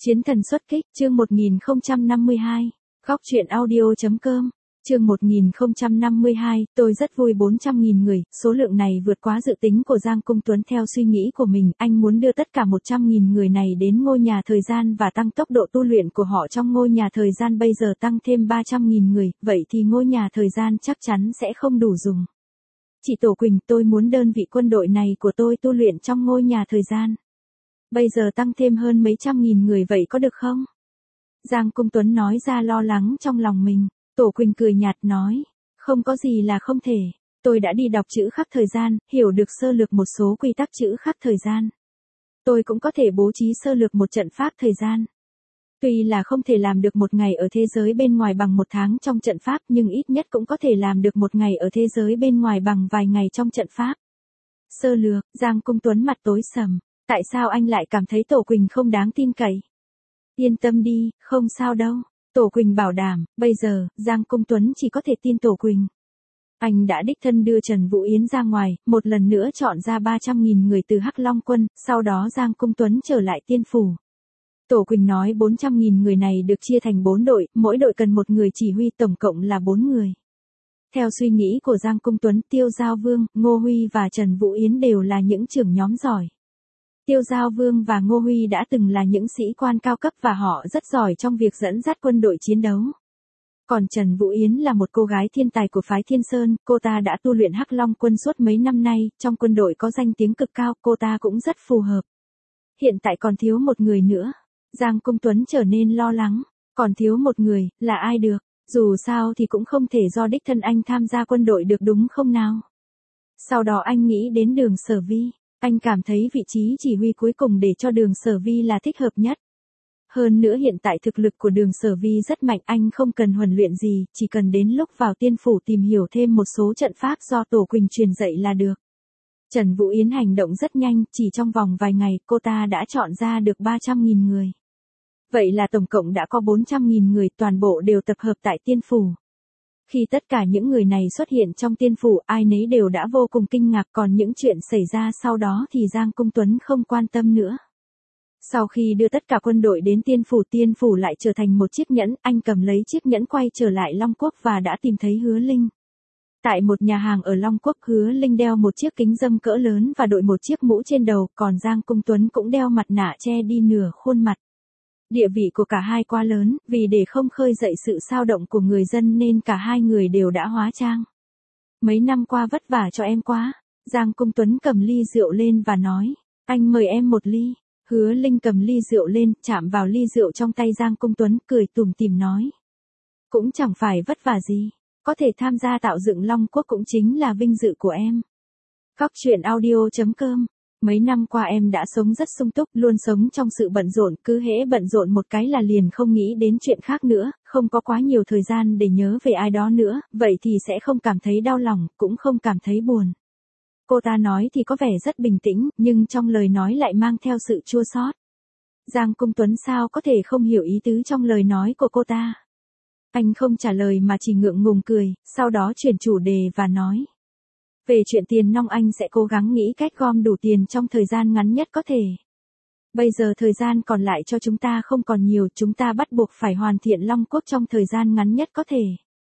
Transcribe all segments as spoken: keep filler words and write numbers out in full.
Chiến thần xuất kích, chương một nghìn không trăm năm mươi hai. Góc truyện audio.com. Chương một nghìn không trăm năm mươi hai, tôi rất vui bốn trăm nghìn người, số lượng này vượt quá dự tính của Giang Cung Tuấn theo suy nghĩ của mình, anh muốn đưa tất cả một trăm nghìn người này đến ngôi nhà thời gian và tăng tốc độ tu luyện của họ trong ngôi nhà thời gian bây giờ tăng thêm ba trăm nghìn người, vậy thì ngôi nhà thời gian chắc chắn sẽ không đủ dùng. Chị Tổ Quỳnh, tôi muốn đơn vị quân đội này của tôi tu luyện trong ngôi nhà thời gian. Bây giờ tăng thêm hơn mấy trăm nghìn người vậy có được không? Giang Cung Tuấn nói ra lo lắng trong lòng mình. Tổ Quỳnh cười nhạt nói, không có gì là không thể. Tôi đã đi đọc chữ khắc thời gian, hiểu được sơ lược một số quy tắc chữ khắc thời gian. Tôi cũng có thể bố trí sơ lược một trận pháp thời gian. Tuy là không thể làm được một ngày ở thế giới bên ngoài bằng một tháng trong trận pháp, nhưng ít nhất cũng có thể làm được một ngày ở thế giới bên ngoài bằng vài ngày trong trận pháp. Sơ lược, Giang Cung Tuấn mặt tối sầm. Tại sao anh lại cảm thấy Tổ Quỳnh không đáng tin cậy? Yên tâm đi, không sao đâu. Tổ Quỳnh bảo đảm, bây giờ, Giang Cung Tuấn chỉ có thể tin Tổ Quỳnh. Anh đã đích thân đưa Trần Vũ Yến ra ngoài, một lần nữa chọn ra ba trăm nghìn người từ Hắc Long Quân, sau đó Giang Cung Tuấn trở lại Tiên Phủ. Tổ Quỳnh nói bốn trăm nghìn người này được chia thành bốn đội, mỗi đội cần một người chỉ huy, tổng cộng là bốn người. Theo suy nghĩ của Giang Cung Tuấn, Tiêu Giao Vương, Ngô Huy và Trần Vũ Yến đều là những trưởng nhóm giỏi. Tiêu Giao Vương và Ngô Huy đã từng là những sĩ quan cao cấp và họ rất giỏi trong việc dẫn dắt quân đội chiến đấu. Còn Trần Vũ Yến là một cô gái thiên tài của phái Thiên Sơn, cô ta đã tu luyện Hắc Long Quân suốt mấy năm nay, trong quân đội có danh tiếng cực cao, cô ta cũng rất phù hợp. Hiện tại còn thiếu một người nữa. Giang Cung Tuấn trở nên lo lắng. Còn thiếu một người, là ai được? Dù sao thì cũng không thể do đích thân anh tham gia quân đội được đúng không nào? Sau đó anh nghĩ đến Đường Sở Vi. Anh cảm thấy vị trí chỉ huy cuối cùng để cho Đường Sở Vi là thích hợp nhất. Hơn nữa hiện tại thực lực của Đường Sở Vi rất mạnh, anh không cần huấn luyện gì, chỉ cần đến lúc vào Tiên Phủ tìm hiểu thêm một số trận pháp do Tổ Quỳnh truyền dạy là được. Trần Vũ Yến hành động rất nhanh, chỉ trong vòng vài ngày cô ta đã chọn ra được ba trăm nghìn người. Vậy là tổng cộng đã có bốn trăm nghìn người, toàn bộ đều tập hợp tại Tiên Phủ. Khi tất cả những người này xuất hiện trong Tiên Phủ, ai nấy đều đã vô cùng kinh ngạc, còn những chuyện xảy ra sau đó thì Giang Cung Tuấn không quan tâm nữa. Sau khi đưa tất cả quân đội đến Tiên Phủ, Tiên Phủ lại trở thành một chiếc nhẫn, anh cầm lấy chiếc nhẫn quay trở lại Long Quốc và đã tìm thấy Hứa Linh. Tại một nhà hàng ở Long Quốc, Hứa Linh đeo một chiếc kính râm cỡ lớn và đội một chiếc mũ trên đầu, còn Giang Cung Tuấn cũng đeo mặt nạ che đi nửa khuôn mặt. Địa vị của cả hai quá lớn, vì để không khơi dậy sự xao động của người dân nên cả hai người đều đã hóa trang. Mấy năm qua vất vả cho em quá. Giang Cung Tuấn cầm ly rượu lên và nói, anh mời em một ly. Hứa Linh cầm ly rượu lên, chạm vào ly rượu trong tay Giang Cung Tuấn, cười tủm tỉm nói. Cũng chẳng phải vất vả gì, có thể tham gia tạo dựng Long Quốc cũng chính là vinh dự của em. Góc truyện audio.com. Mấy năm qua em đã sống rất sung túc, luôn sống trong sự bận rộn, cứ hễ bận rộn một cái là liền không nghĩ đến chuyện khác nữa, không có quá nhiều thời gian để nhớ về ai đó nữa, vậy thì sẽ không cảm thấy đau lòng, cũng không cảm thấy buồn. Cô ta nói thì có vẻ rất bình tĩnh, nhưng trong lời nói lại mang theo sự chua xót. Giang Cung Tuấn sao có thể không hiểu ý tứ trong lời nói của cô ta. Anh không trả lời mà chỉ ngượng ngùng cười, sau đó chuyển chủ đề và nói. Về chuyện tiền nong anh sẽ cố gắng nghĩ cách gom đủ tiền trong thời gian ngắn nhất có thể. Bây giờ thời gian còn lại cho chúng ta không còn nhiều, chúng ta bắt buộc phải hoàn thiện Long Quốc trong thời gian ngắn nhất có thể.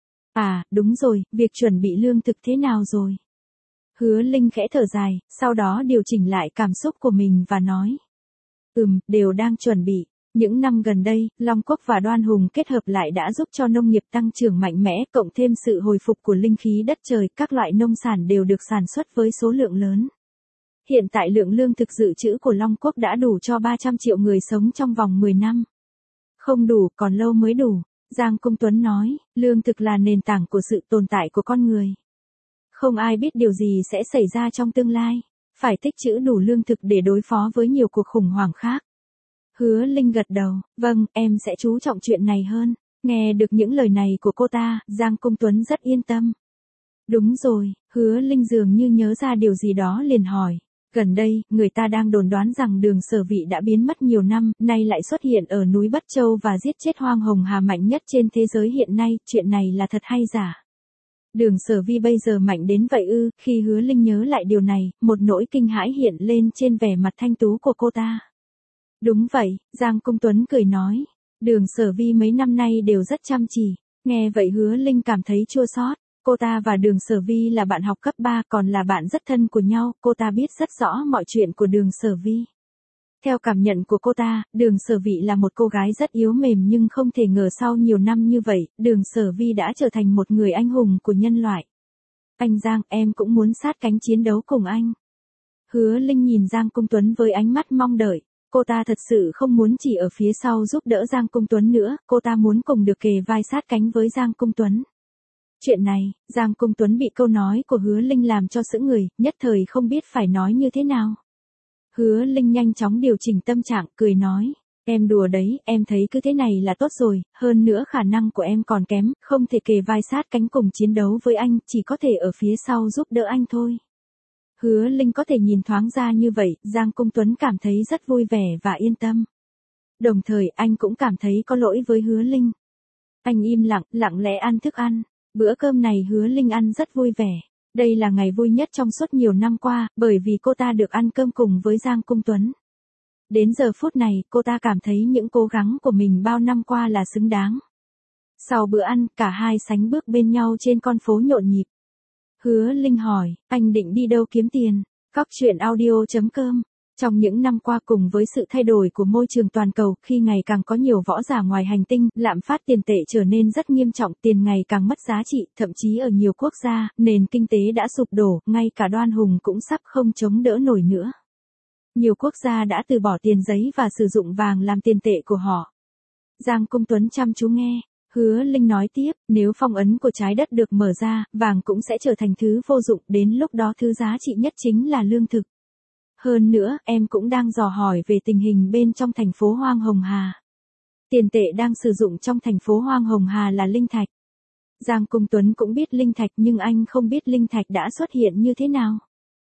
À, đúng rồi, việc chuẩn bị lương thực thế nào rồi? Hứa Linh khẽ thở dài, sau đó điều chỉnh lại cảm xúc của mình và nói. Ừm, đều đang chuẩn bị. Những năm gần đây, Long Quốc và Đoan Hùng kết hợp lại đã giúp cho nông nghiệp tăng trưởng mạnh mẽ, cộng thêm sự hồi phục của linh khí đất trời, các loại nông sản đều được sản xuất với số lượng lớn. Hiện tại lượng lương thực dự trữ của Long Quốc đã đủ cho ba trăm triệu người sống trong vòng mười năm. Không đủ, còn lâu mới đủ. Giang Cung Tuấn nói, lương thực là nền tảng của sự tồn tại của con người. Không ai biết điều gì sẽ xảy ra trong tương lai, phải tích trữ đủ lương thực để đối phó với nhiều cuộc khủng hoảng khác. Hứa Linh gật đầu, vâng, em sẽ chú trọng chuyện này hơn. Nghe được những lời này của cô ta, Giang Cung Tuấn rất yên tâm. Đúng rồi, Hứa Linh dường như nhớ ra điều gì đó liền hỏi. Gần đây, người ta đang đồn đoán rằng Đường Sở Vị đã biến mất nhiều năm, nay lại xuất hiện ở núi Bất Châu và giết chết Hoang Hồng Hà mạnh nhất trên thế giới hiện nay, chuyện này là thật hay giả? Đường Sở Vi bây giờ mạnh đến vậy ư? Khi Hứa Linh nhớ lại điều này, một nỗi kinh hãi hiện lên trên vẻ mặt thanh tú của cô ta. Đúng vậy, Giang Công Tuấn cười nói. Đường Sở Vi mấy năm nay đều rất chăm chỉ. Nghe vậy Hứa Linh cảm thấy chua xót. Cô ta và Đường Sở Vi là bạn học cấp ba còn là bạn rất thân của nhau, cô ta biết rất rõ mọi chuyện của Đường Sở Vi. Theo cảm nhận của cô ta, Đường Sở Vi là một cô gái rất yếu mềm nhưng không thể ngờ sau nhiều năm như vậy, Đường Sở Vi đã trở thành một người anh hùng của nhân loại. Anh Giang, em cũng muốn sát cánh chiến đấu cùng anh. Hứa Linh nhìn Giang Công Tuấn với ánh mắt mong đợi. Cô ta thật sự không muốn chỉ ở phía sau giúp đỡ Giang Công Tuấn nữa, cô ta muốn cùng được kề vai sát cánh với Giang Công Tuấn. Chuyện này, Giang Công Tuấn bị câu nói của Hứa Linh làm cho sững người, nhất thời không biết phải nói như thế nào. Hứa Linh nhanh chóng điều chỉnh tâm trạng, cười nói, em đùa đấy, em thấy cứ thế này là tốt rồi, hơn nữa khả năng của em còn kém, không thể kề vai sát cánh cùng chiến đấu với anh, chỉ có thể ở phía sau giúp đỡ anh thôi. Hứa Linh có thể nhìn thoáng ra như vậy, Giang Công Tuấn cảm thấy rất vui vẻ và yên tâm. Đồng thời anh cũng cảm thấy có lỗi với Hứa Linh. Anh im lặng, lặng lẽ ăn thức ăn. Bữa cơm này Hứa Linh ăn rất vui vẻ. Đây là ngày vui nhất trong suốt nhiều năm qua, bởi vì cô ta được ăn cơm cùng với Giang Công Tuấn. Đến giờ phút này, cô ta cảm thấy những cố gắng của mình bao năm qua là xứng đáng. Sau bữa ăn, cả hai sánh bước bên nhau trên con phố nhộn nhịp. Hứa Linh hỏi, anh định đi đâu kiếm tiền? Cóc truyện audio chấm com. Trong những năm qua cùng với sự thay đổi của môi trường toàn cầu, khi ngày càng có nhiều võ giả ngoài hành tinh, lạm phát tiền tệ trở nên rất nghiêm trọng, tiền ngày càng mất giá trị, thậm chí ở nhiều quốc gia, nền kinh tế đã sụp đổ, ngay cả Đoan Hùng cũng sắp không chống đỡ nổi nữa. Nhiều quốc gia đã từ bỏ tiền giấy và sử dụng vàng làm tiền tệ của họ. Giang Công Tuấn chăm chú nghe. Hứa Linh nói tiếp, nếu phong ấn của trái đất được mở ra, vàng cũng sẽ trở thành thứ vô dụng, đến lúc đó thứ giá trị nhất chính là lương thực. Hơn nữa, em cũng đang dò hỏi về tình hình bên trong thành phố Hoang Hồng Hà. Tiền tệ đang sử dụng trong thành phố Hoang Hồng Hà là linh thạch. Giang Công Tuấn cũng biết linh thạch nhưng anh không biết linh thạch đã xuất hiện như thế nào.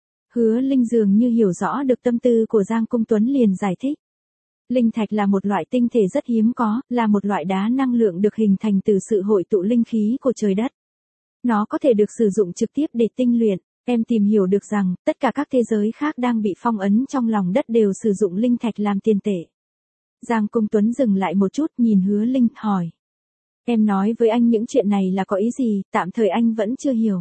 Hứa Linh dường như hiểu rõ được tâm tư của Giang Công Tuấn liền giải thích. Linh thạch là một loại tinh thể rất hiếm có, là một loại đá năng lượng được hình thành từ sự hội tụ linh khí của trời đất. Nó có thể được sử dụng trực tiếp để tinh luyện. Em tìm hiểu được rằng, tất cả các thế giới khác đang bị phong ấn trong lòng đất đều sử dụng linh thạch làm tiền tệ. Giang Công Tuấn dừng lại một chút nhìn Hứa Linh, hỏi. Em nói với anh những chuyện này là có ý gì, tạm thời anh vẫn chưa hiểu.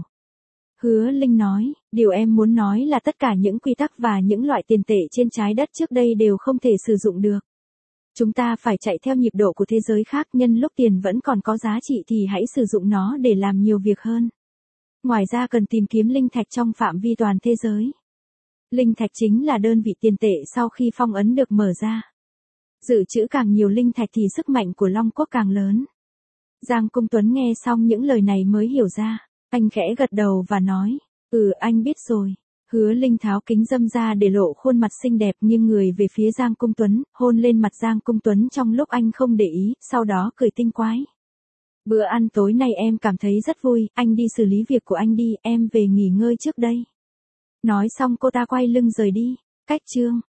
Hứa Linh nói, điều em muốn nói là tất cả những quy tắc và những loại tiền tệ trên trái đất trước đây đều không thể sử dụng được. Chúng ta phải chạy theo nhịp độ của thế giới khác, nhân lúc tiền vẫn còn có giá trị thì hãy sử dụng nó để làm nhiều việc hơn. Ngoài ra cần tìm kiếm linh thạch trong phạm vi toàn thế giới. Linh thạch chính là đơn vị tiền tệ sau khi phong ấn được mở ra. Dự trữ càng nhiều linh thạch thì sức mạnh của Long Quốc càng lớn. Giang Công Tuấn nghe xong những lời này mới hiểu ra. Anh khẽ gật đầu và nói, ừ anh biết rồi. Hứa Linh tháo kính râm ra để lộ khuôn mặt xinh đẹp nghiêng người về phía Giang Công Tuấn, hôn lên mặt Giang Công Tuấn trong lúc anh không để ý, sau đó cười tinh quái. Bữa ăn tối nay em cảm thấy rất vui, anh đi xử lý việc của anh đi, em về nghỉ ngơi trước đây. Nói xong cô ta quay lưng rời đi. Cách chương